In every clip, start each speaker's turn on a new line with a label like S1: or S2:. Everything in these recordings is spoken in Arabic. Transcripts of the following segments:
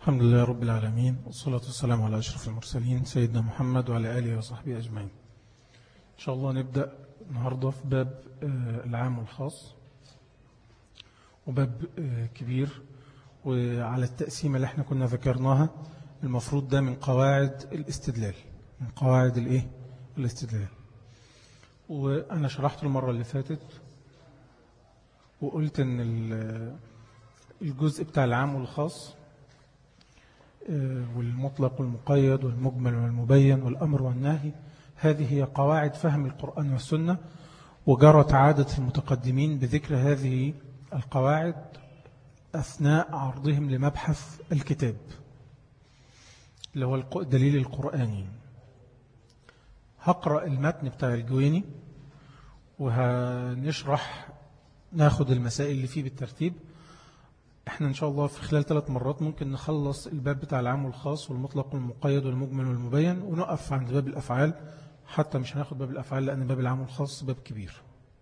S1: الحمد لله رب العالمين، والصلاة والسلام على أشرف المرسلين سيدنا محمد وعلى آله وصحبه أجمعين. إن شاء الله نبدأ النهاردة في باب العام والخاص، وباب كبير. وعلى التقسيمة اللي احنا كنا ذكرناها المفروض ده من قواعد الاستدلال، من قواعد الاستدلال. وأنا شرحت المرة اللي فاتت وقلت أن الجزء بتاع العام والخاص والمطلق والمقيد والمجمل والمبين والأمر والنهي، هذه هي قواعد فهم القرآن والسنة. وجرت عادة المتقدمين بذكر هذه القواعد أثناء عرضهم لمبحث الكتاب اللي هو الدليل القرآني. هقرأ المتن بتاع الجويني وهنشرح، ناخد المسائل اللي فيه بالترتيب. احنا ان شاء الله في خلال 3 مرات ممكن نخلص الباب بتاع العام والخاص والمطلق والمقيد والمجمل والمبين، ونقف عند باب الأفعال. حتى مش هناخد باب الأفعال لأن باب العام والخاص باب كبير.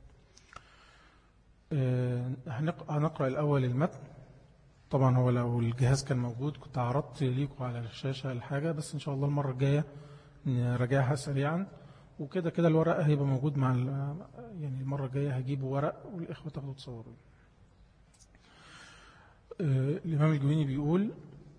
S1: هنقرأ الأول المتن. طبعا هو لو الجهاز كان موجود كنت عرضت ليكم على الشاشة الحاجة، بس ان شاء الله المرة الجاية نراجعها سريعا. وكده كده الورق هيبقى موجود مع يعني المرة الجاية هجيبوا ورق والإخوة تاخدوا تصوروا. الإمام الجويني بيقول: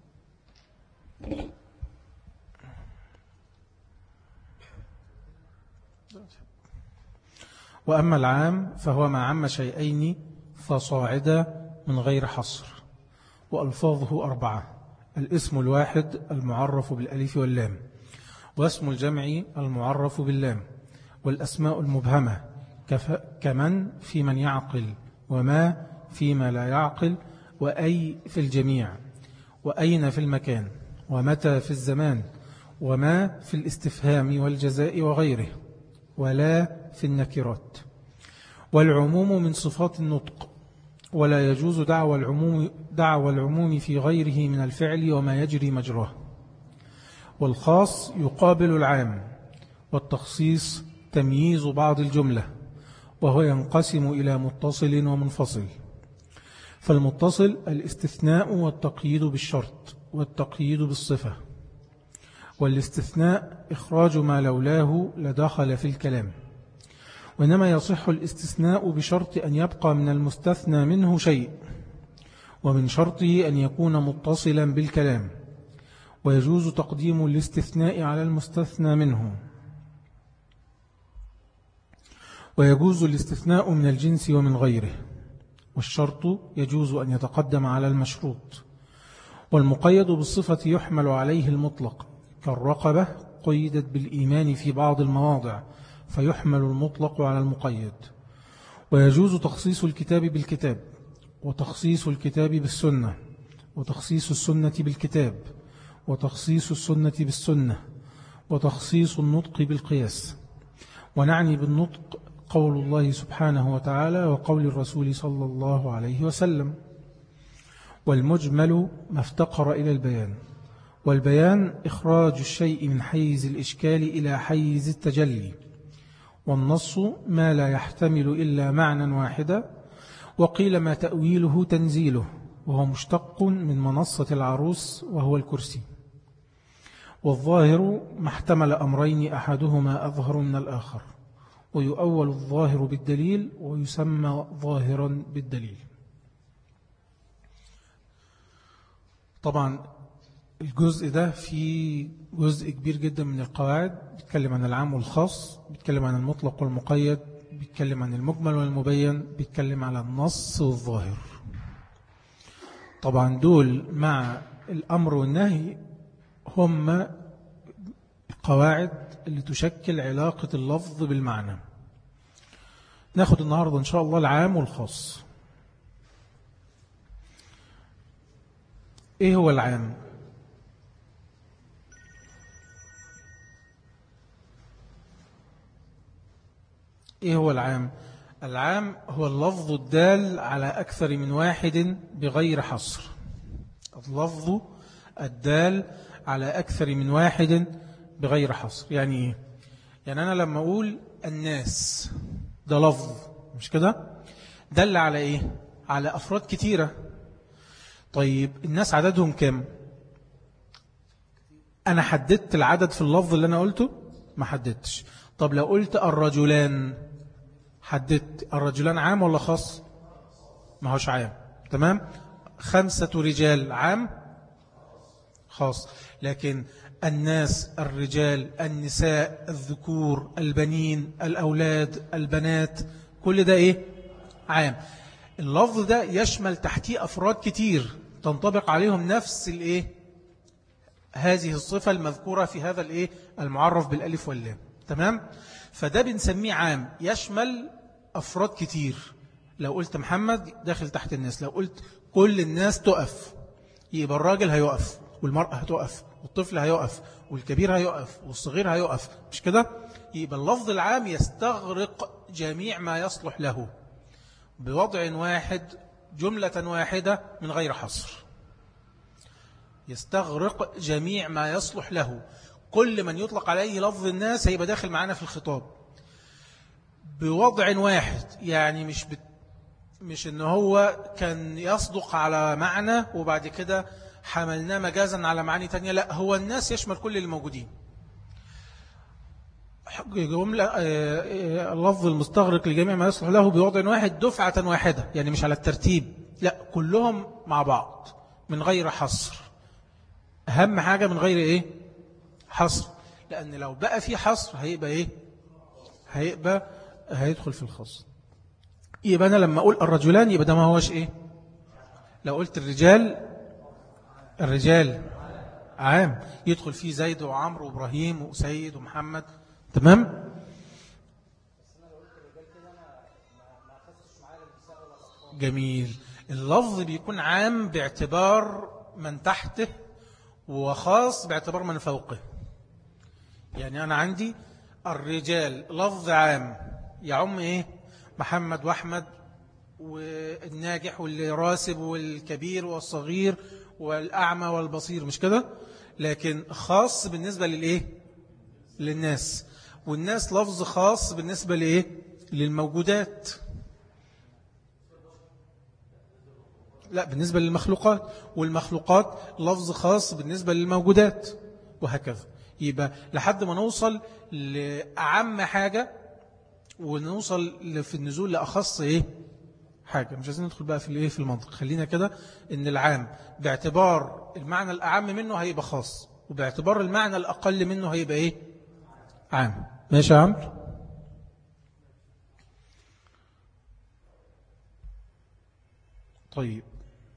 S1: وأما العام فهو ما عم شيئين فصاعدا من غير حصر، وألفاظه 4: الاسم الواحد المعرف بالألف واللام، واسم الجمع المعرف باللام، والأسماء المبهمة كمن في من يعقل، وما فيما لا يعقل، وأي في الجميع، وأين في المكان، ومتى في الزمان، وما في الاستفهام والجزاء وغيره، ولا في النكرات. والعموم من صفات النطق، ولا يجوز دعوى العموم في غيره من الفعل وما يجري مجراه. والخاص يقابل العام، والتخصيص تمييز بعض الجملة، وهو ينقسم إلى متصل ومنفصل. فالمتصل الاستثناء والتقييد بالشرط والتقييد بالصفة، والاستثناء إخراج ما لولاه لدخل في الكلام. وإنما يصح الاستثناء بشرط أن يبقى من المستثنى منه شيء، ومن شرطه أن يكون متصلا بالكلام. ويجوز تقديم الاستثناء على المستثنى منه، ويجوز الاستثناء من الجنس ومن غيره، والشرط يجوز أن يتقدم على المشروط. والمقيد بالصفة يحمل عليه المطلق، كالرقبة قيدت بالإيمان في بعض المواضع فيحمل المطلق على المقيد. ويجوز تخصيص الكتاب بالكتاب، وتخصيص الكتاب بالسنة، وتخصيص السنة بالكتاب، وتخصيص السنة بالسنة، وتخصيص النطق بالقياس. ونعني بالنطق قول الله سبحانه وتعالى وقول الرسول صلى الله عليه وسلم. والمجمل ما افتقر إلى البيان، والبيان إخراج الشيء من حيز الإشكال إلى حيز التجلي. والنص ما لا يحتمل إلا معنى واحدا، وقيل ما تأويله تنزيله، وهو مشتق من منصة العروس وهو الكرسي. والظاهر ما احتمل أمرين أحدهما أظهر من الآخر، ويؤول الظاهر بالدليل ويسمى ظاهرا بالدليل. طبعا الجزء ده فيه جزء كبير جدا من القواعد، بيتكلم عن العام والخاص، بيتكلم عن المطلق والمقيد، بيتكلم عن المجمل والمبين، بيتكلم على النص والظاهر. طبعا دول مع الأمر والنهي هم القواعد اللي تشكل علاقة اللفظ بالمعنى. ناخد النهاردة إن شاء الله العام والخاص. إيه هو العام؟ إيه هو العام؟ العام هو اللفظ الدال على أكثر من واحد بغير حصر. اللفظ الدال على أكثر من واحد بغير حصر. يعني إيه؟ يعني أنا لما أقول الناس ده لفظ، مش كده؟ دل على إيه؟ على أفراد كتيرة. طيب الناس عددهم كم؟ أنا حددت العدد في اللفظ اللي أنا قلته؟ ما حددتش. طب لو قلت الرجلان، حددت الرجلان عام ولا خاص؟ ما هوش عام. تمام. 5 رجال عام خاص. لكن الناس، الرجال، النساء، الذكور، البنين، الأولاد، البنات، كل ده إيه؟ عام. اللفظ ده يشمل تحتيه أفراد كتير تنطبق عليهم نفس الإيه؟ هذه الصفة المذكورة في هذا الإيه؟ المعرف بالألف واللام. تمام؟ فده بنسميه عام، يشمل أفراد كتير. لو قلت محمد داخل تحت الناس، لو قلت كل الناس تقف، يبقى الراجل هيقف والمرأة هتقف والطفل هيقف والكبير هيقف والصغير هيقف، مش كده؟ يبقى اللفظ العام يستغرق جميع ما يصلح له بوضع واحد، جملة واحدة من غير حصر. يستغرق جميع ما يصلح له. كل من يطلق عليه لفظ الناس هيبقى داخل معنا في الخطاب بوضع واحد. يعني مش إن هو كان يصدق على معنى وبعد كده حملناه مجازا على معاني تانية. لا، هو الناس يشمل كل الموجودين. جملة اللفظ المستغرق لجميع ما يصلح له بوضع واحد دفعة واحدة، يعني مش على الترتيب، لا كلهم مع بعض من غير حصر. أهم حاجة من غير إيه؟ حصر. لأن لو بقى في حصر هيبقى إيه؟ هيدخل في الخاص. يبقى أنا لما أقول الرجلان يبقى ده ما هوش إيه؟ لو قلت الرجال عام، يدخل فيه زيد وعمرو وإبراهيم وسيد ومحمد. تمام؟ جميل. اللفظ بيكون عام باعتبار من تحته وخاص باعتبار من فوقه. يعني أنا عندي الرجال لفظ عام يعم إيه؟ محمد وأحمد والناجح والراسب والكبير والصغير والأعمى والبصير، مش كده؟ لكن خاص بالنسبة للإيه؟ للناس. والناس لفظ خاص بالنسبة لإيه؟ للموجودات. لا، بالنسبة للمخلوقات. والمخلوقات لفظ خاص بالنسبة للموجودات، وهكذا. يبقى لحد ما نوصل لأعم حاجة ونوصل في النزول لأخص إيه؟ حاجة. مش عايزين ندخل بقى في الإيه؟ في المنطق. خلينا كده إن العام باعتبار المعنى الأعم منه هيبقى خاص، وباعتبار المعنى الأقل منه هيبقى إيه؟ عام. ماشي يا عمرو؟ طيب،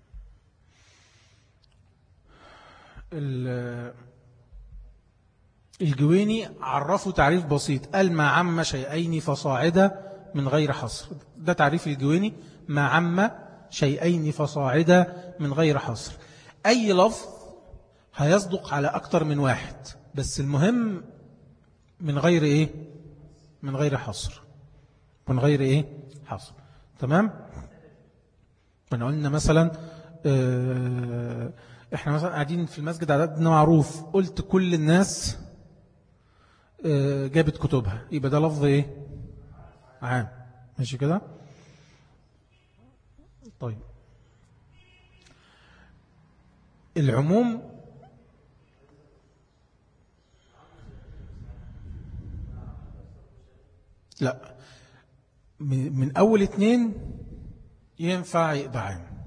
S1: الجويني عرفوا تعريف بسيط، قال ما عم شيئين فصاعدا من غير حصر. ده تعريف الجويني، ما عم شيئين فصاعدا من غير حصر. أي لفظ هيصدق على أكتر من واحد، بس المهم من غير إيه؟ من غير حصر. من غير إيه؟ حصر. تمام؟ قلنا مثلا احنا مثلا قاعدين في المسجد عددنا معروف، قلت كل الناس جابت كتبها، يبقى ده لفظ ايه؟ عام. ماشي كده؟ طيب، العموم لا، من أول 2 ينفع يبقى عام.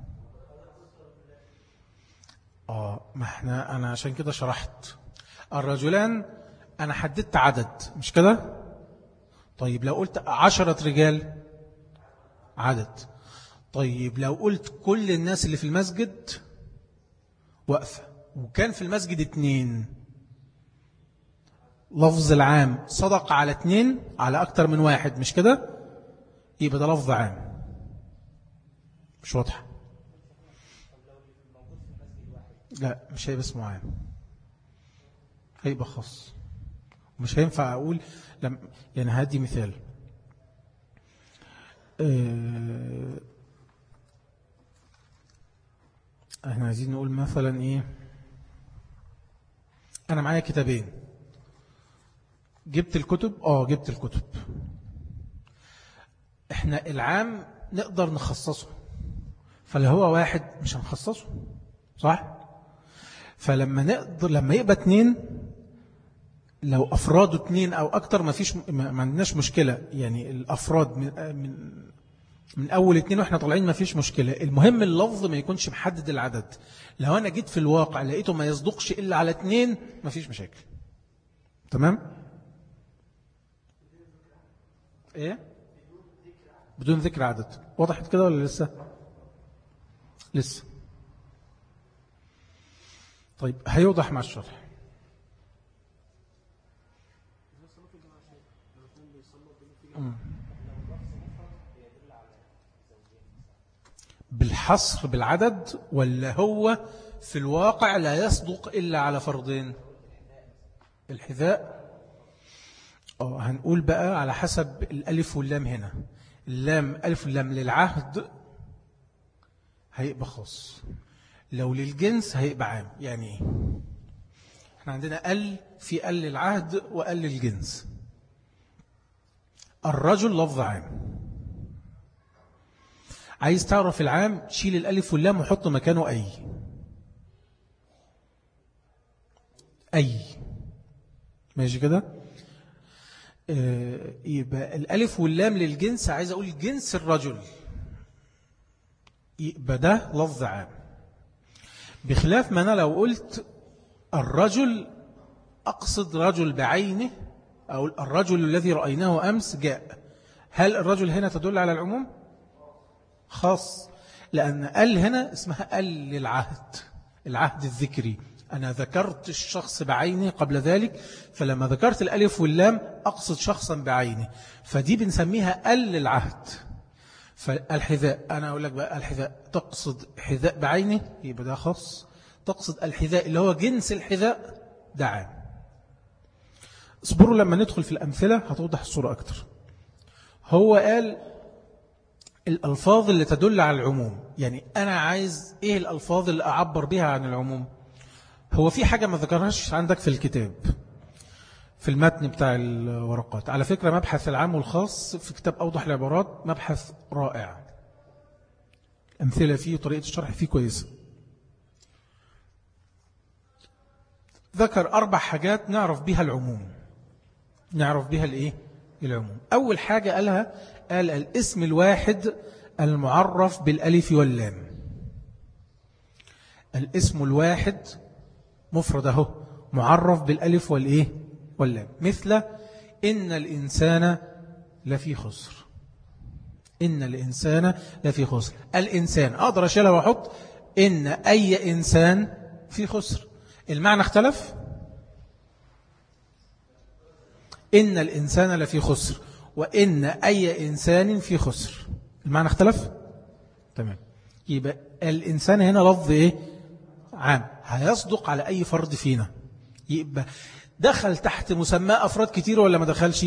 S1: ما أنا عشان كده شرحت الرجلان، أنا حددت عدد، مش كده؟ طيب لو قلت 10 رجال عدد. طيب لو قلت كل الناس اللي في المسجد وقفة وكان في المسجد 2، لفظ العام صدق على 2 على أكتر من واحد، مش كده؟ يبقى ده لفظ عام. مش واضح؟ لا، مش هيبقى اسمه عام، هيبقى خاص. مش هينفع أقول يعني هدي مثال. احنا عايزين نقول مثلا ايه، انا معايا كتابين، جبت الكتب. جبت الكتب. احنا العام نقدر نخصصه، فاللي هو واحد مش هنخصصه، صح؟ فلما نقدر لما يبقى 2، لو أفراده 2 أو أكتر ما عندناش مشكلة. يعني الأفراد من أول 2 وإحنا طالعين ما فيش مشكلة. المهم اللفظ ما يكونش محدد العدد. لو أنا جيت في الواقع لقيته ما يصدقش إلا على 2 ما فيش مشاكل. تمام؟ إيه؟ بدون ذكر عدد. وضحت كده ولا لسه؟ لسه. طيب هيوضح مع الشرح. بالحصر بالعدد، ولا هو في الواقع لا يصدق إلا على فردين؟ الحذاء هنقول بقى على حسب الألف واللام. هنا اللام ألف واللام للعهد هيبقى خاص، لو للجنس هيبقى عام. يعني ايه؟ احنا عندنا في للعهد وقال للجنس. الرجل لفظ عام. عايز تعرف العام، شيل الألف واللام وحط مكانه أي. ماشي كده؟ يبقى الألف واللام للجنس، عايز أقول جنس الرجل، يبقى ده لفظ عام. بخلاف ما أنا لو قلت الرجل أقصد رجل بعينه، أو الرجل الذي رأيناه أمس جاء. هل الرجل هنا تدل على العموم؟ خاص، لأن هنا اسمها للعهد، العهد الذكري. أنا ذكرت الشخص بعينه قبل ذلك، فلما ذكرت الألف واللام أقصد شخصا بعينه، فدي بنسميها للعهد. فالحذاء، أنا أقول لك بقى الحذاء تقصد حذاء بعينه، يبقى ده خاص. تقصد الحذاء اللي هو جنس الحذاء، ده عام. اصبروا لما ندخل في الأمثلة هتوضح الصورة أكتر. هو قال الألفاظ اللي تدل على العموم. يعني أنا عايز إيه الألفاظ اللي أعبر بها عن العموم؟ هو في حاجة ما ذكرهاش عندك في الكتاب، في المتن بتاع الورقات. على فكرة مبحث العام والخاص في كتاب أوضح العبارات مبحث رائع، أمثلة فيه وطريقة الشرح فيه كويسة. ذكر 4 حاجات نعرف بها العموم، نعرف بها العموم. أول حاجة قال الاسم الواحد المعرف بالألف واللام. الاسم الواحد مفرده معرف بالألف واللام، مثل إن الإنسان لفي خسر. إن الإنسان لفي خسر. الإنسان أقدر أشيلها وأحط إن أي إنسان في خسر. المعنى اختلف. إن الإنسان لفي خسر وإن أي إنسان في خسر، المعنى اختلف. تمام. يبقى الإنسان هنا لفظ عام، هيصدق على أي فرد فينا. يبقى دخل تحت مسمى أفراد كتير ولا ما دخلش؟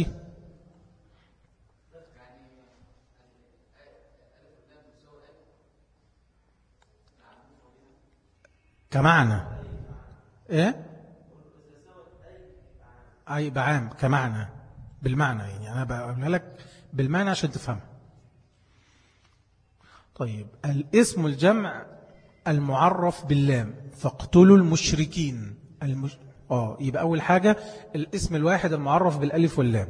S1: كمعنى يبقى عام كمعنى، بالمعنى. يعني أنا بقولها لك بالمعنى عشان تفهم. طيب الاسم الجمع المعرف باللام، فاقتلوا المشركين. يبقى أول حاجة الاسم الواحد المعرف بالألف واللام.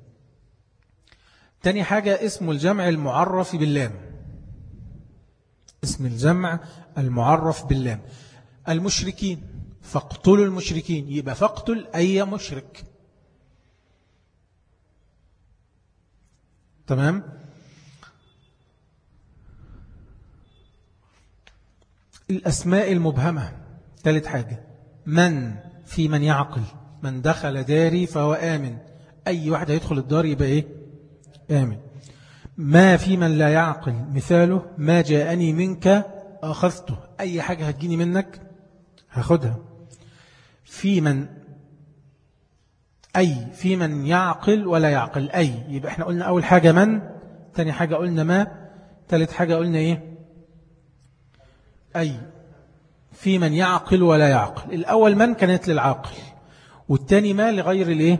S1: تاني حاجة اسم الجمع المعرف باللام، اسم الجمع المعرف باللام. المشركين، فاقتلوا المشركين، يبقى فاقتل أي مشرك. تمام. الأسماء المبهمة، ثالث حاجة. من، في من يعقل. من دخل داري فهو آمن، أي واحد هيدخل الدار يبقى آمن. ما، في من لا يعقل، مثاله ما جاءني منك أخذته، أي حاجة هتجيني منك هاخدها. في من، في من يعقل ولا يعقل، يبقى احنا قلنا أول حاجة من، تاني حاجة قلنا ما، ثالث حاجة قلنا في من يعقل ولا يعقل. الأول من كانت للعاقل، والتاني ما لغير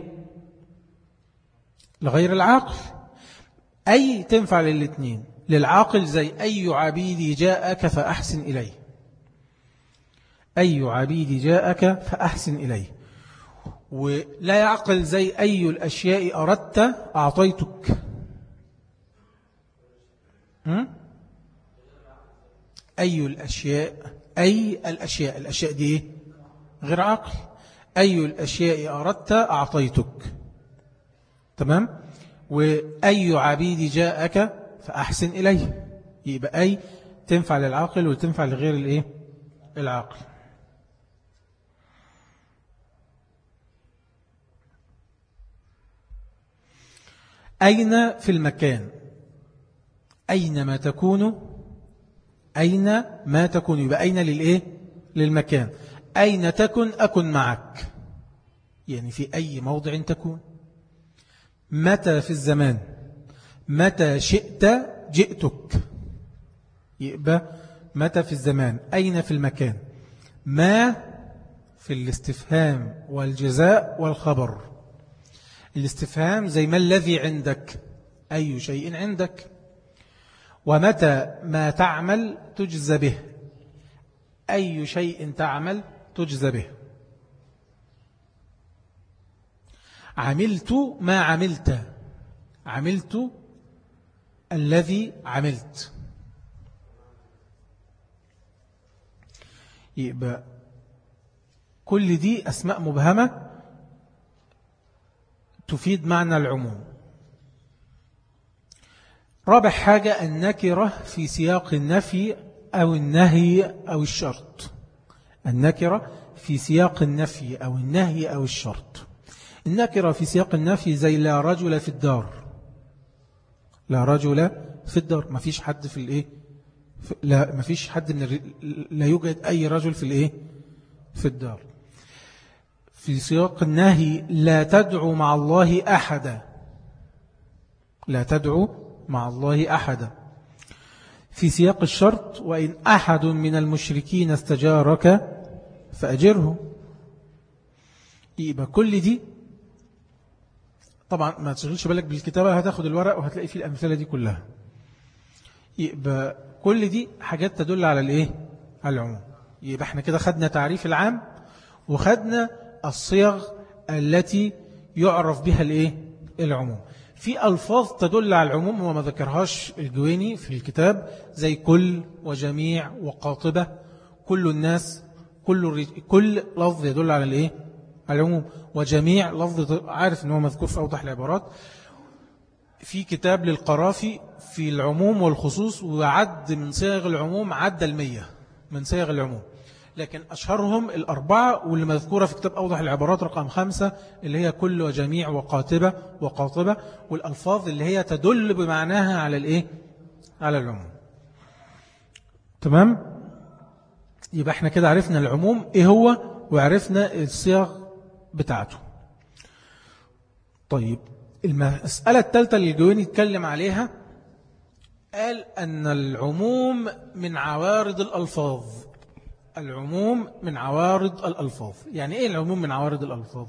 S1: لغير العاقل. تنفع للاثنين. للعاقل زي أي عبيدي جاءك فأحسن إليه. أي عبيد جاءك فأحسن إليه. ولا يعقل زي أي الأشياء أردت أعطيتك. أي الأشياء، الأشياء دي غير عقل. أي الأشياء أردت أعطيتك. تمام. وأي عبيد جاءك فأحسن إليه، يبقى أي تنفع للعاقل وتنفع لغير العاقل. أين في المكان، أينما تكون، أين تكون، يبقى أين للمكان. أين تكن أكن معك، يعني في أي موضع تكون. متى في الزمان، متى شئت جئتك، يبقى متى في الزمان، أين في المكان. ما في الاستفهام والجزاء والخبر. الاستفهام زي ما الذي عندك، أي شيء عندك. ومتى ما تعمل تجزى به، أي شيء تعمل تجزى به. عملت ما عملت، عملت الذي عملت. يبقى كل دي أسماء مبهمة تفيد معنى العموم. رابع حاجة النكرة في سياق النفي أو النهي أو الشرط. النكرة في سياق النفي أو النهي أو الشرط. النكرة في سياق النفي زي لا رجل في الدار. لا رجل في الدار، ما فيش حد في لا، ما فيش حد لا يوجد أي رجل في الدار. في سياق النهي لا تدعو مع الله أحدا. لا تدعو مع الله أحدا. في سياق الشرط وإن أحد من المشركين استجارك فأجره. يبقى كل دي طبعا ما تشغلش بالك بالكتابة، هتاخد الورق وهتلاقي فيه الأمثلة دي كلها. يبقى كل دي حاجات تدل على على العموم. يبقى احنا كده خدنا تعريف العام وخدنا الصيغ التي يعرف بها العموم. في ألفاظ تدل على العموم وما ذكرهاش الجويني في الكتاب، زي كل وجميع وقاطبة، كل الناس، كل لفظ يدل على على العموم. وجميع لفظ عارف أنه مذكور في أوضح العبارات. في كتاب للقرافي في العموم والخصوص، وعد من صيغ العموم عد 100 من صيغ العموم، لكن أشهرهم 4 واللي مذكورة في كتاب أوضح العبارات رقم 5 اللي هي كل وجميع وقاطبة والألفاظ اللي هي تدل بمعناها على على العموم. تمام. يبقى احنا كده عرفنا العموم ايه هو وعرفنا الصيغ بتاعته. طيب المسألة الثالثة اللي الجويني يتكلم عليها، قال أن العموم من عوارض الألفاظ. العموم من عوارض الألفاظ. يعني إيه العموم من عوارض الألفاظ؟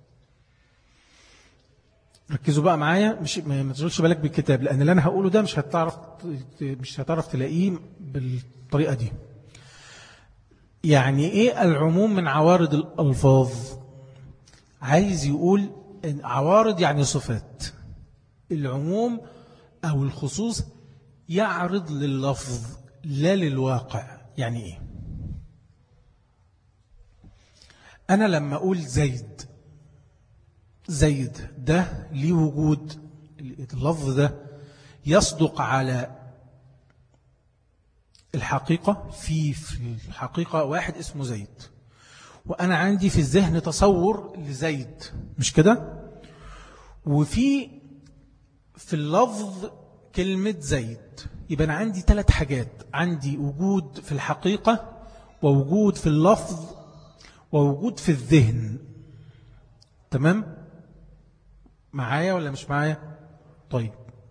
S1: ركزوا بقى معايا، ما تشغلش بالك بالكتاب، لأن اللي أنا هقوله ده مش هتعرف تلاقيه بالطريقة دي. يعني إيه العموم من عوارض الألفاظ؟ عايز يقول إن عوارض يعني صفات. العموم أو الخصوص يعرض لللفظ لا للواقع. يعني إيه؟ أنا لما أقول زيد ده ليه وجود، اللفظ ده يصدق على الحقيقة. في الحقيقة واحد اسمه زيد، وأنا عندي في الذهن تصور لزيد، مش كده؟ وفي اللفظ كلمة زيد. يبقى أنا عندي 3 حاجات، عندي وجود في الحقيقة ووجود في اللفظ ووجود في الذهن. تمام؟ معايا ولا مش معايا؟ طيب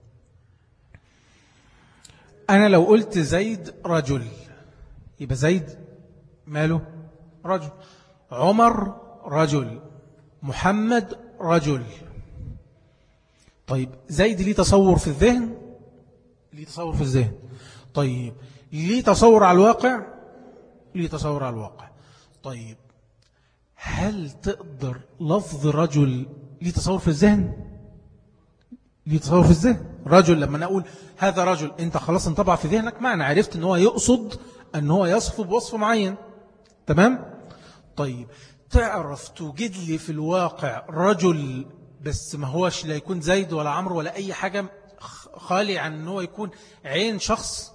S1: أنا لو قلت زيد رجل، يبقى زيد ماله؟ رجل. عمر رجل، محمد رجل. طيب زيد ليه تصور في الذهن؟ ليه تصور في الذهن. طيب ليه تصور على الواقع؟ ليه تصور على الواقع. طيب هل تقدر لفظ رجل ليه تصور في الذهن؟ ليه تصور في الذهن؟ رجل لما نقول هذا رجل، انت خلاص انطبع في ذهنك معنى، عرفت ان هو يقصد ان هو يصف بوصف معين. تمام؟ طيب تعرف توجد لي في الواقع رجل بس ما هوش لا يكون زيد ولا عمرو ولا أي حاجة، خالي عن أنه يكون عين شخص؟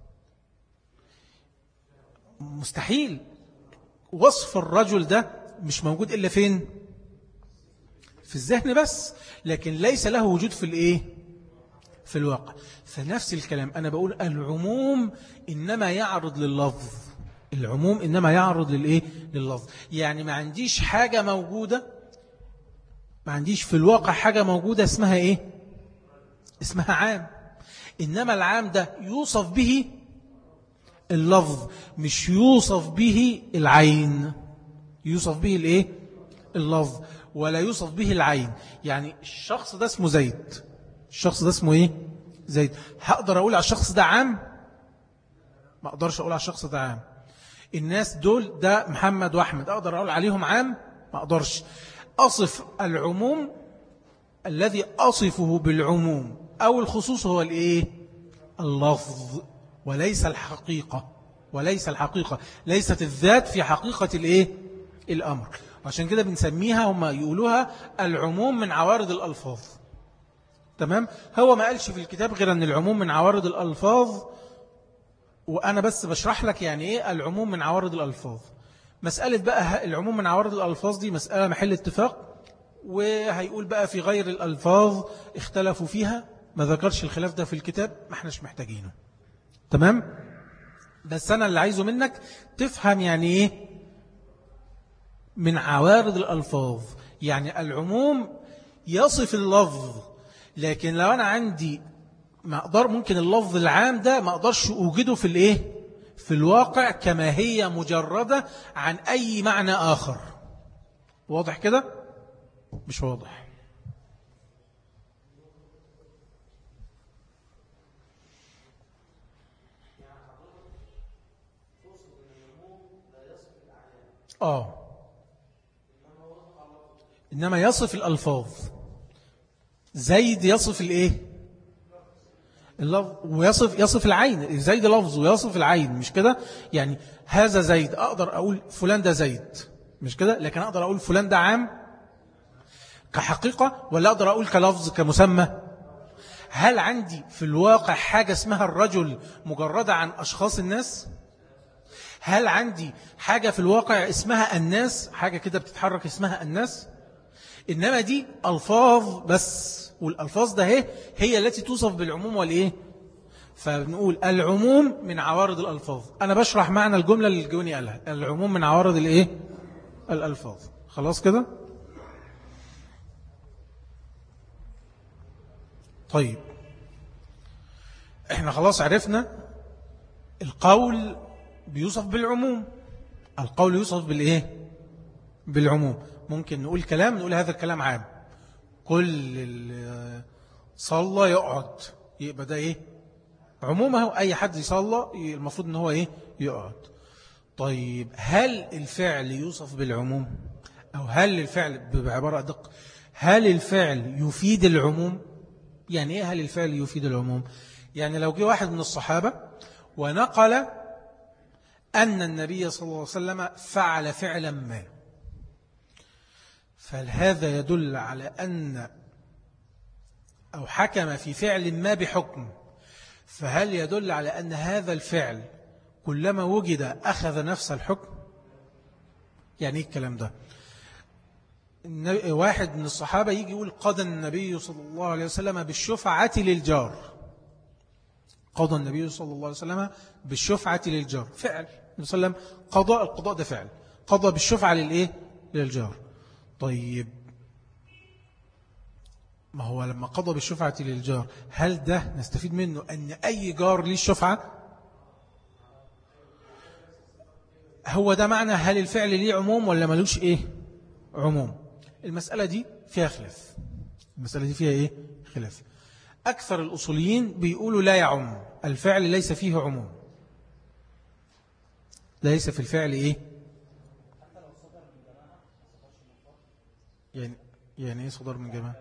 S1: مستحيل. وصف الرجل ده مش موجود إلا فين؟ في الذهن بس، لكن ليس له وجود في الإيه؟ في الواقع. فنفس الكلام أنا بقول العموم إنما يعرض لللفظ، العموم إنما يعرض للإيه؟ لللفظ. يعني ما عنديش حاجة موجودة، ما عنديش في الواقع حاجة موجودة اسمها إيه؟ اسمها عام. إنما العام ده يوصف به اللفظ، مش يوصف به العين. يوصف به الإيه؟ اللفظ، ولا يوصف به العين. يعني الشخص ده اسمه زيد، الشخص ده اسمه إيه؟ زيد. هقدر أقول على الشخص ده عام؟ ما أقدرش أقول على الشخص ده عام. الناس دول ده محمد وأحمد، أقدر أقول عليهم عام؟ ما أقدرش. أصف العموم، الذي أصفه بالعموم أو الخصوص هو الإيه؟ اللفظ، وليس الحقيقة، وليس الحقيقة، ليست الذات في حقيقة الإيه؟ الأمر. عشان كده بنسميها، هم يقولوها العموم من عوارض الألفاظ. تمام؟ هو ما قالش في الكتاب غير أن العموم من عوارض الألفاظ، وأنا بس بشرح لك يعني إيه العموم من عوارض الألفاظ. مسألة بقى العموم من عوارض الألفاظ دي مسألة محل اتفاق، وهيقول بقى في غير الألفاظ اختلفوا فيها، ما ذكرش الخلاف ده في الكتاب، ما احناش محتاجينه. تمام؟ بس أنا اللي عايزه منك تفهم يعني إيه من عوارض الألفاظ. يعني العموم يصف اللفظ، لكن لو أنا عندي ما أقدر، ممكن اللفظ العام ده ما أقدرش أوجده في الإيه؟ في الواقع كما هي مجردة عن أي معنى آخر. واضح كده؟ مش واضح. إنما يصف الألفاظ. زيد يصف الإيه؟ ويصف العين. زيد لفظ ويصف العين، مش كده؟ يعني هذا زيد، أقدر أقول فلان ده زيد، مش كده؟ لكن أقدر أقول فلان ده عام كحقيقة، ولا أقدر أقول كلفظ كمسمى؟ هل عندي في الواقع حاجة اسمها الرجل مجردة عن أشخاص الناس؟ هل عندي حاجة في الواقع اسمها الناس، حاجة كده بتتحرك اسمها الناس؟ إنما دي ألفاظ بس، والألفاظ ده هي التي توصف بالعموم والإيه؟ فنقول العموم من عوارض الألفاظ. أنا بشرح معنى الجملة اللي الجوني قالها، العموم من عوارض الإيه؟ الألفاظ. خلاص كده؟ طيب احنا خلاص عرفنا القول بيوصف بالعموم، القول يوصف بالإيه؟ بالعموم. ممكن نقول كلام، نقول هذا الكلام عام، كل صلى يقعد، يبقى ده إيه؟ عمومه. أي حد يصلى المفروض أنه هو إيه؟ يقعد. طيب هل الفعل يوصف بالعموم؟ أو هل الفعل بعبارة أدق، هل الفعل يفيد العموم؟ يعني إيه هل الفعل يفيد العموم؟ يعني لو جه واحد من الصحابة ونقل أن النبي صلى الله عليه وسلم فعل فعلا ما، فهذا يدل على أن أو حكم في فعل ما بحكم، فهل يدل على أن هذا الفعل كلما وجد أخذ نفس الحكم؟ يعني إيه الكلام ده؟ واحد من الصحابة يجي يقول قضى النبي صلى الله عليه وسلم بالشفعة للجار، قضى النبي صلى الله عليه وسلم بالشفعة للجار، فعل النبي صلى الله عليه وسلم قضى، القضاء ده فعل، قضى بالشفعة للإيه؟ للجار. طيب ما هو لما قضى بالشفعة للجار، هل ده نستفيد منه أن أي جار ليه الشفعة؟ هو ده معنى هل الفعل ليه عموم ولا ملوش إيه؟ عموم. المسألة دي فيها خلاف، المسألة دي فيها إيه؟ خلاف. أكثر الأصوليين بيقولوا لا يعم، الفعل ليس فيه عموم، ليس في الفعل إيه؟ يعني يعني ايه صدر من جماعة؟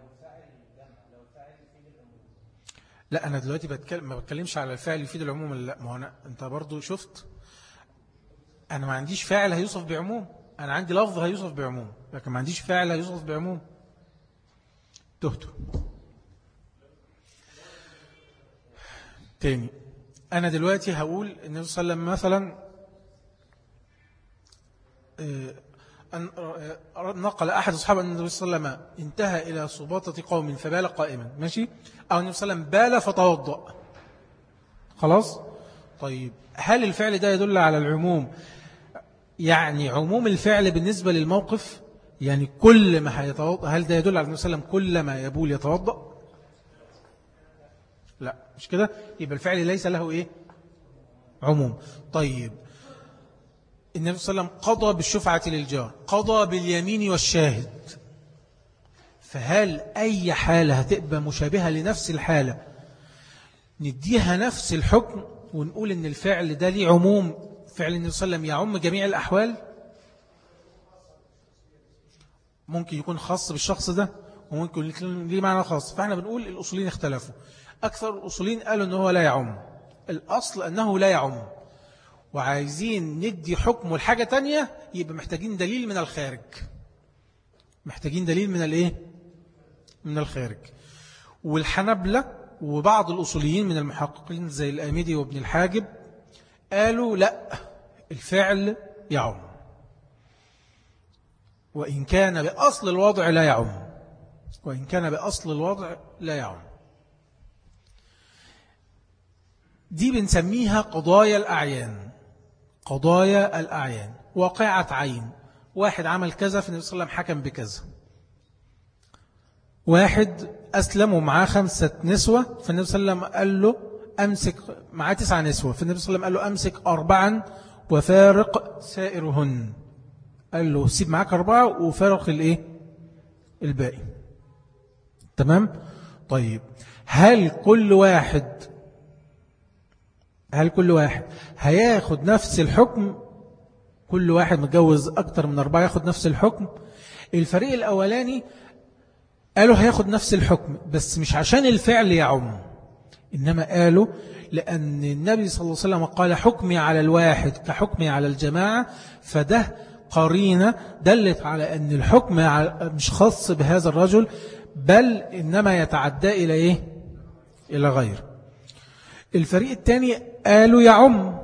S1: لا أنا دلوقتي ما بتكلمش على الفعل يفيد العموم. لا، ما هو أنت برضو شفت، أنا ما عنديش فاعل هيوصف بعموم، أنا عندي لفظ هيوصف بعموم، لكن ما عنديش فاعل هيوصف بعموم. تهته تاني. أنا دلوقتي هقول النبي صلى الله عليه وسلم مثلا أن نقل أحد أصحاب النبي صلى الله عليه وسلم انتهى إلى سباطة قوم فبال قائما، ماشي، أو النبي صلى الله عليه وسلم بال فتوضأ، خلاص. طيب هل الفعل ده يدل على العموم؟ يعني عموم الفعل بالنسبة للموقف، يعني كل ما هيتوضأ، هل ده يدل على النبي صلى الله عليه وسلم كل ما يبول يتوضأ؟ لا مش كده، يبقى الفعل ليس له إيه؟ عموم. طيب النبي صلى الله عليه وسلم قضى بالشفعة للجار، قضى باليمين والشاهد، فهل أي حالة هتبقى مشابهة لنفس الحالة نديها نفس الحكم ونقول إن الفعل ده ليه عموم؟ فعل النبي صلى الله عليه وسلم يعم جميع الأحوال، ممكن يكون خاص بالشخص ده وممكن يكون ليه معنى خاص. فاحنا بنقول الأصولين اختلفوا، أكثر الأصولين قالوا أنه لا يعم، الأصل أنه لا يعم، وعايزين ندي حكم الحاجة تانية يبقى محتاجين دليل من الخارج، محتاجين دليل من الايه؟ من الخارج. والحنبلة وبعض الأصوليين من المحققين زي الآمدي وابن الحاجب قالوا لا، الفعل يعم، وإن كان بأصل الوضع لا يعم، وإن كان بأصل الوضع لا يعم. دي بنسميها قضايا الأعيان، قضايا الأعيان، واقعة عين. واحد عمل كذا فالنبي صلى الله عليه وسلم حكم بكذا، واحد أسلم ومعاه 5 نسوة فالنبي صلى الله عليه وسلم قال له أمسك، معاه 9 نسوة فالنبي صلى الله عليه وسلم قال له أمسك 4 وفارق سائرهن، قال له سيب معاك 4 وفارق الايه؟ الباقي. تمام؟ طيب هل كل واحد هياخد نفس الحكم؟ كل واحد متجوز أكتر من 4 ياخد نفس الحكم؟ الفريق الأولاني قالوا هياخد نفس الحكم، بس مش عشان الفعل يعم، إنما قالوا لأن النبي صلى الله عليه وسلم قال حكمي على الواحد كحكمي على الجماعة، فده قرينة دلت على أن الحكم مش خاص بهذا الرجل، بل إنما يتعدى إلى إيه؟ إلى غير. الفريق الثاني قالوا يعم،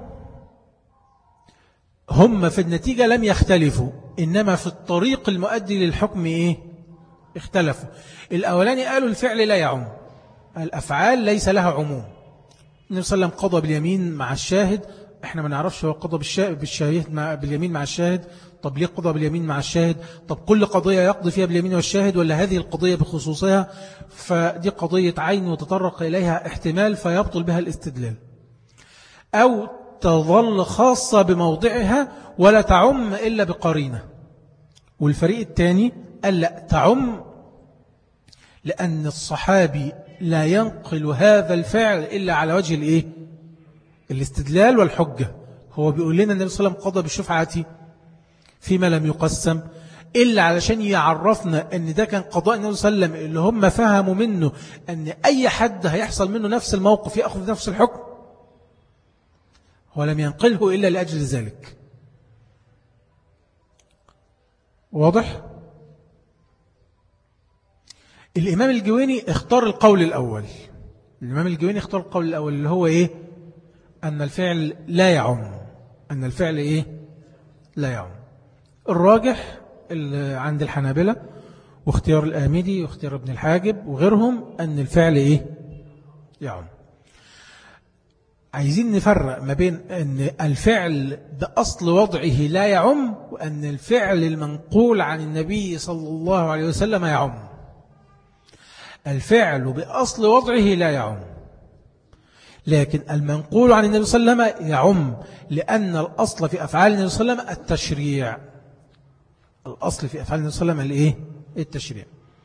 S1: هم في النتيجة لم يختلفوا، إنما في الطريق المؤدي للحكم إيه؟ اختلفوا. الأولاني قالوا الفعل لا يعم، الأفعال ليس لها عموم. النبي صلى الله عليه وسلم قضى باليمين مع الشاهد، احنا ما نعرفش هو قضى باليمين مع الشاهد. طب ليه قضى باليمين مع الشاهد؟ طب كل قضية يقضي فيها باليمين والشاهد ولا هذه القضية بخصوصها؟ فدي قضية عين وتطرق إليها احتمال فيبطل بها الاستدلال، أو تظل خاصة بموضعها ولا تعم إلا بقرينة. والفريق الثاني قال لا، تعم، لأن الصحابي لا ينقل هذا الفعل إلا على وجه الإيه؟ الاستدلال والحجة. هو بيقول لنا النبي صلى الله عليه وسلم قضى بالشفعة فيما لم يقسم، إلا علشان يعرفنا أن ده كان قضاء النبي صلى الله عليه وسلم اللي هم فهموا منه أن أي حد هيحصل منه نفس الموقف يأخذ نفس الحكم، ولم ينقله إلا لأجل ذلك. واضح؟ الإمام الجويني اختار القول الأول، الإمام الجويني اختار القول الأول اللي هو إيه؟ أن الفعل لا يعم، أن الفعل إيه؟ لا يعم. الراجح عند الحنابلة واختيار الآمدي واختيار ابن الحاجب وغيرهم أن الفعل إيه؟ يعم. عايزين نفرق ما بين أن الفعل بأصل وضعه لا يعم وأن الفعل المنقول عن النبي صلى الله عليه وسلم يعم. الفعل بأصل وضعه لا يعم، لكن المنقول عن النبي صلى الله عليه وسلم يعم، لأن الأصل في أفعال النبي صلى الله عليه وسلم التشريع. الأصل في أفعال النبي صلى الله عليه وسلم الإيه؟ التشريع.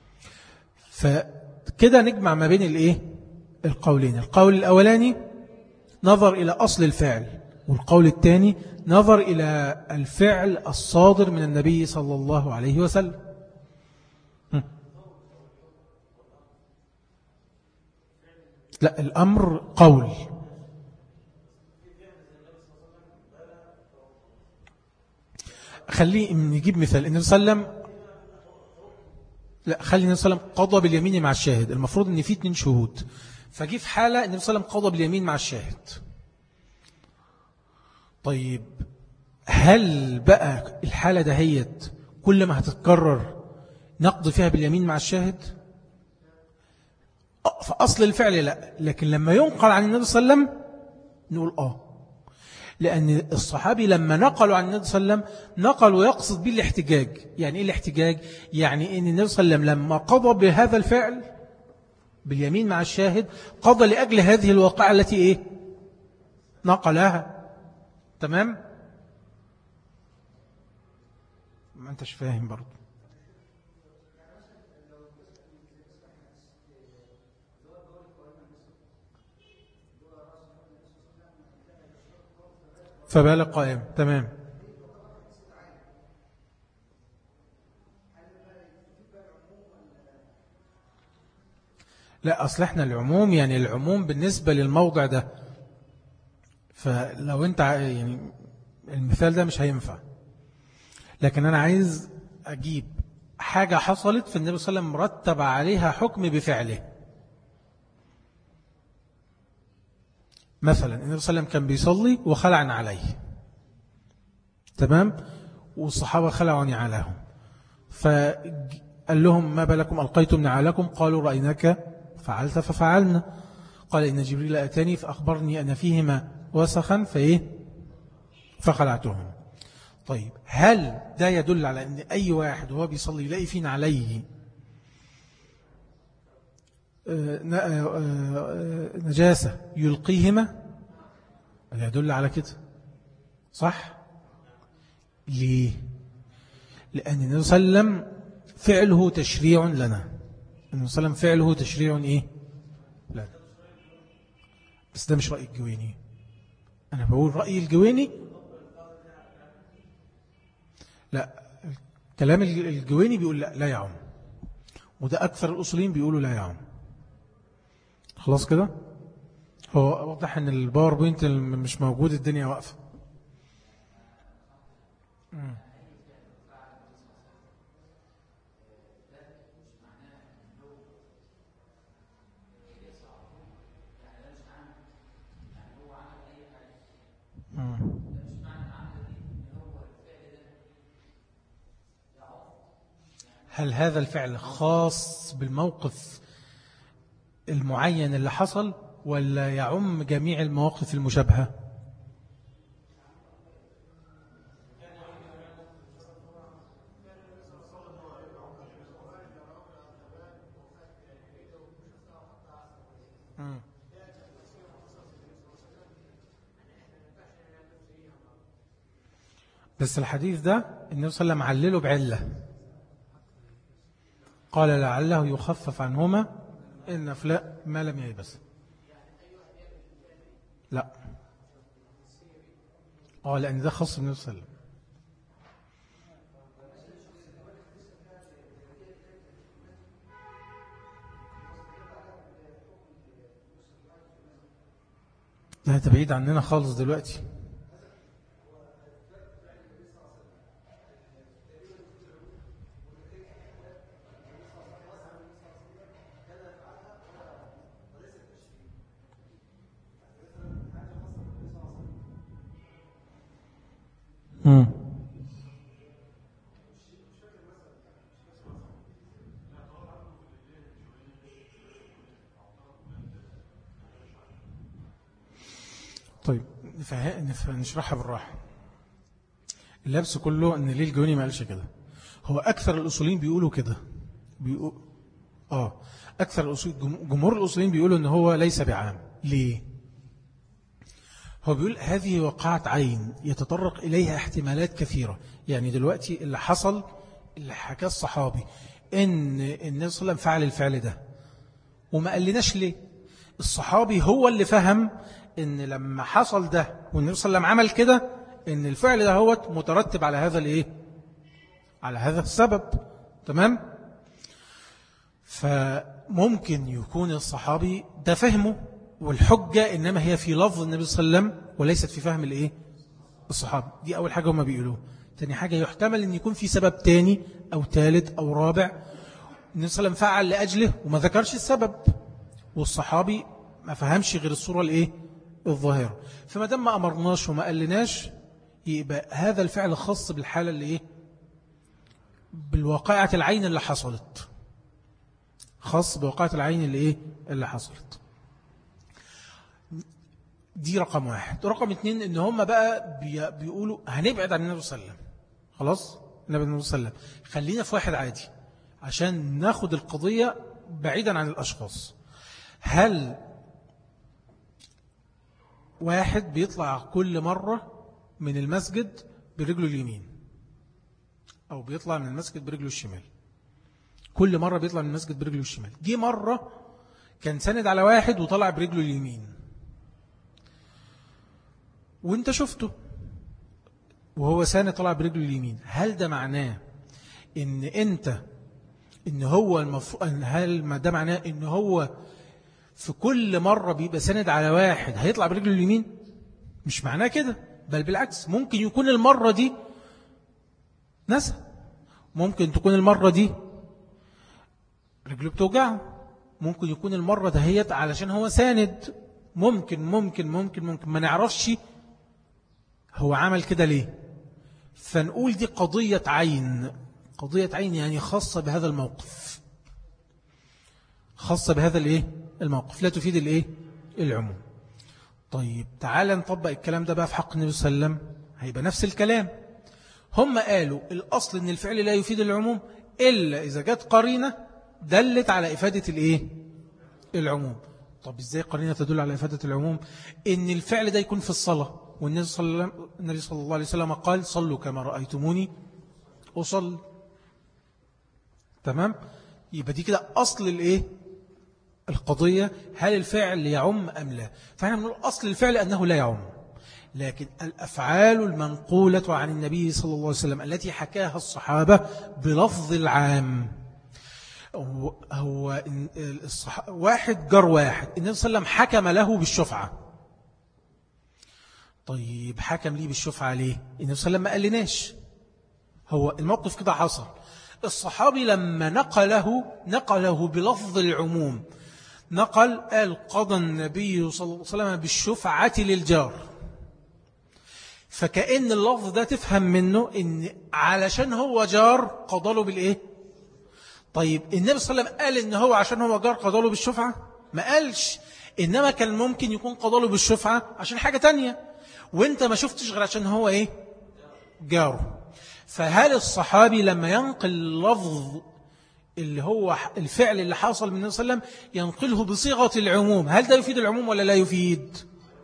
S1: فكده نجمع ما بين الإيه؟ القولين. القول الأولاني نظر إلى أصل الفعل، والقول الثاني نظر إلى الفعل الصادر من النبي صلى الله عليه وسلم. لا، الأمر قول. خليه نجيب مثال. النبي صلى الله عليه وسلم، لا خلي النبي صلى الله عليه وسلم قضى باليمين مع الشاهد. المفروض ان في 2 شهود، فجي في حالة النبي صلى الله عليه وسلم قضى باليمين مع الشاهد. طيب هل بقى الحالة دهيت كل ما هتتكرر نقضي فيها باليمين مع الشاهد؟ فأصل الفعل لا، لكن لما ينقل عن النبي صلى الله عليه وسلم نقول لأن الصحابي لما نقلوا عن النبي صلى الله عليه وسلم نقلوا يقصد به الاحتجاج. يعني إيه الاحتجاج؟ يعني إن النبي صلى الله عليه وسلم لما قضى بهذا الفعل باليمين مع الشاهد قضى لأجل هذه الواقعة التي نقلها. تمام؟ ما أنتش فاهم برضو. فبالغ قائم. تمام. لا، أصل احنا العموم يعني العموم بالنسبة للموضع ده، فلو انت يعني المثال ده مش هينفع. لكن أنا عايز أجيب حاجة حصلت في النبي صلى الله عليه وسلم مرتب عليها حكم بفعله. مثلا النبي صلى الله عليه وسلم كان بيصلي وخلع عليه، تمام، والصحابة خلعوا نعالهم، فقال لهم ما بالكم ألقيتم نعالكم؟ قالوا رأيناك فعلت ففعلنا. قال إن جبريل أتاني فأخبرني أن فيهما وسخا فخلعتهم. طيب هل ده يدل على أن أي واحد وهو بيصلي يلاقي فين عليه نجاسة يلقيهما؟ يدل على كده، صح؟ ليه؟ لأن النبي صلى الله عليه وسلم فعله تشريع لنا. النبي صلى الله عليه وسلم فعله تشريع لنا. بس ده مش رأي الجويني، أنا بقول رأي الجويني. لا، كلام الجويني بيقول لا يعم، وده أكثر الأصولين بيقولوا لا يعم. خلاص كده، هو واضح ان الباوربوينت مش موجود، الدنيا واقفة. هل هذا الفعل خاص بالموقف المعين اللي حصل ولا يعم جميع المواقف المشابهة؟ بس الحديث ده النبي صلى الله عليه وسلم علله بعلة، قال لعله يخفف عنهما إن فلا ما لم ييبس. لا، لأن ده خاص بالنبي صلى الله عليه وسلم. لا، ده بعيد عننا خالص دلوقتي. طيب نشرحها بالراحة. اللبس كله ان ليه الجويني ما قالش كده؟ هو اكثر الاصوليين بيقولوا كده، اكثر الاصوليين جمهور الاصوليين بيقولوا ان هو ليس بعام. ليه؟ هو بيقول هذه وقعت عين يتطرق اليها احتمالات كثيرة. يعني دلوقتي اللي حصل اللي حكاه الصحابي ان النبي صلى الله عليه وسلم فعل الفعل ده وما قالناش ليه. الصحابي هو اللي فهم ان لما حصل ده والنبي صلى الله عليه وسلم عمل كده ان الفعل ده هو مترتب على هذا على هذا السبب. تمام. فممكن يكون الصحابي ده فهمه والحجة إنما هي في لفظ النبي صلى الله عليه وسلم وليست في فهم الإيه؟ الصحابة. دي أول حاجة هم بيقولوه. تاني حاجة يحتمل أن يكون في سبب تاني أو ثالث أو رابع النبي صلى الله عليه وسلم فعل لأجله وما ذكرش السبب، والصحابي ما فهمش غير الصورة الإيه؟ الظاهرة. فما دام ما أمرناش وما قلناش يبقى هذا الفعل خاص بالحالة اللي إيه؟ بالواقعة العين اللي حصلت، خاص بواقعة العين اللي إيه؟ اللي حصلت. دي رقم واحد. رقم اتنين إن هم بقى بيقولوا هنبعد عن النبي صلى الله عليه وسلم، خلاص النبي صلى الله عليه وسلم، خلينا في واحد عادي عشان ناخد القضية بعيدا عن الأشخاص. هل واحد بيطلع كل مرة من المسجد برجله اليمين أو بيطلع من المسجد برجله الشمال، كل مرة بيطلع من المسجد برجله الشمال، جه مرة كان سند على واحد وطلع برجله اليمين وانت شفته وهو ساند طلع برجله اليمين، هل ده معناه ان هو هل ما ده معناه ان هو في كل مرة بيبقى ساند على واحد هيطلع برجله اليمين؟ مش معناه كده، بل بالعكس، ممكن يكون المرة دي نسى، ممكن تكون المرة دي رجله بتوجعه، ممكن يكون المرة دهيت علشان هو ساند، ممكن ما نعرفش هو عمل كده ليه. فنقول دي قضية عين يعني خاصة بهذا الموقف، خاصة بهذا الايه الموقف، لا تفيد الايه العموم. طيب تعال نطبق الكلام ده بقى في حق النبي صلى الله عليه وسلم، هيبقى نفس الكلام. هم قالوا الأصل ان الفعل لا يفيد العموم إلا إذا جت قرينة دلت على إفادة الايه العموم. طب ازاي قرينة تدل على إفادة العموم؟ ان الفعل ده يكون في الصلاة، والنبي صلى الله عليه وسلم قال صلوا كما رأيتموني أصلي. تمام؟ يبقى دي كده أصل الايه القضية، هل الفعل يعم أم لا؟ فاحنا بنقول أصل الفعل أنه لا يعم، لكن الأفعال المنقولة عن النبي صلى الله عليه وسلم التي حكاها الصحابة بلفظ العام، هو واحد جار واحد، النبي صلى الله عليه وسلم حكم له بالشفعة. طيب حكم ليه بالشفعة ليه؟ النبي صلى الله عليه وسلم ما قالناش، هو الموقف كده حصل، الصحابي لما نقله بلفظ العموم، قال قضى النبي صلى الله عليه وسلم بالشفعة للجار، فكأن اللفظ ده تفهم منه إن علشان هو جار قضى له بالإيه؟ طيب النبي صلى الله عليه وسلم قال إن هو عشان هو جار قضى له بالشفعة؟ ما قالش، إنما كان ممكن يكون قضى له بالشفعة عشان حاجة تانية وانت ما شفتش غير عشان هو إيه؟ جاره. فهل الصحابي لما ينقل اللفظ اللي هو الفعل اللي حصل من النبي صلى الله عليه وسلم ينقله بصيغة العموم، هل ده يفيد العموم ولا لا يفيد؟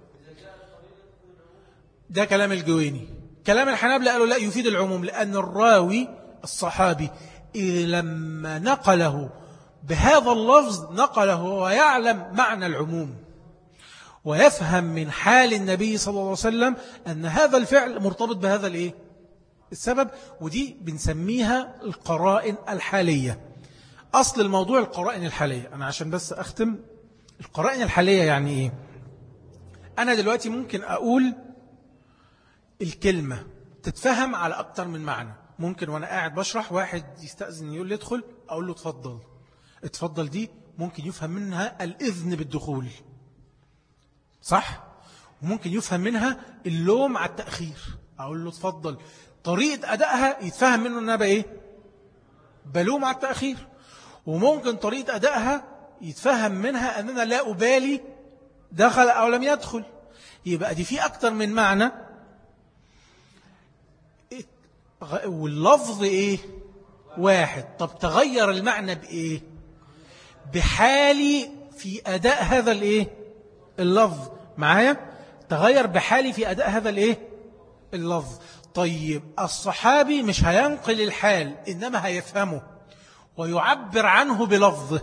S1: ده كلام الجويني. كلام الحنابلة قالوا لا يفيد العموم، لأن الراوي الصحابي لما نقله بهذا اللفظ نقله ويعلم معنى العموم ويفهم من حال النبي صلى الله عليه وسلم أن هذا الفعل مرتبط بهذا الإيه؟ السبب. ودي بنسميها القرائن الحالية. أصل الموضوع القرائن الحالية. أنا عشان بس أختم، القرائن الحالية يعني إيه؟ أنا دلوقتي ممكن أقول الكلمة تتفهم على أكتر من معنى. ممكن وأنا قاعد بشرح واحد يستأذن يقول لي ادخل، أقول له اتفضل. دي ممكن يفهم منها الإذن بالدخول، صح؟ وممكن يفهم منها اللوم على التأخير، أقول له اتفضل. طريقة أدائها يتفهم منه أنها بإيه؟ بلوم على التأخير. وممكن طريقة أدائها يتفهم منها أننا لا أبالي دخل أو لم يدخل. يبقى دي في أكتر من معنى، واللفظ إيه؟ واحد. طب تغير المعنى بإيه؟ بحالي في أداء هذا الإيه؟ اللفظ معايا؟ تغير بحالي في أداء هذا الإيه؟ اللفظ. طيب الصحابي مش هينقل الحال، إنما هيفهمه ويعبر عنه بلفظه،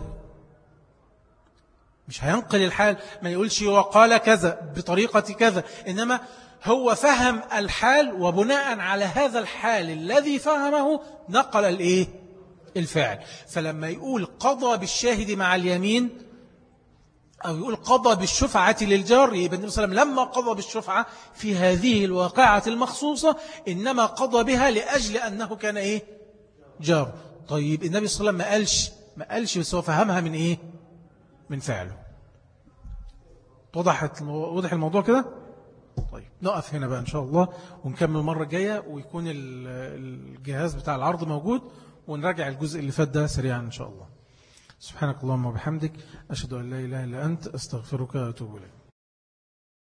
S1: مش هينقل الحال، ما يقولش وقال كذا بطريقة كذا، إنما هو فهم الحال وبناء على هذا الحال الذي فهمه نقل الإيه؟ الفعل. فلما يقول قضى بالشاهد مع اليمين أو يقول قضى بالشفعة للجار، يبقى النبي صلى الله عليه وسلم لما قضى بالشفعة في هذه الواقعة المخصوصة إنما قضى بها لأجل أنه كان إيه؟ جار. طيب النبي صلى الله عليه وسلم ما قالش بس هو فهمها من إيه؟ من فعله. وضح الموضوع كده؟ طيب نقف هنا بقى إن شاء الله ونكمل المرة الجاية، ويكون الجهاز بتاع العرض موجود، ونراجع الجزء اللي فات ده سريعا إن شاء الله. سبحانك اللهم وبحمدك، أشهد أن لا إله إلا أنت، أستغفرك وأتوب إليك.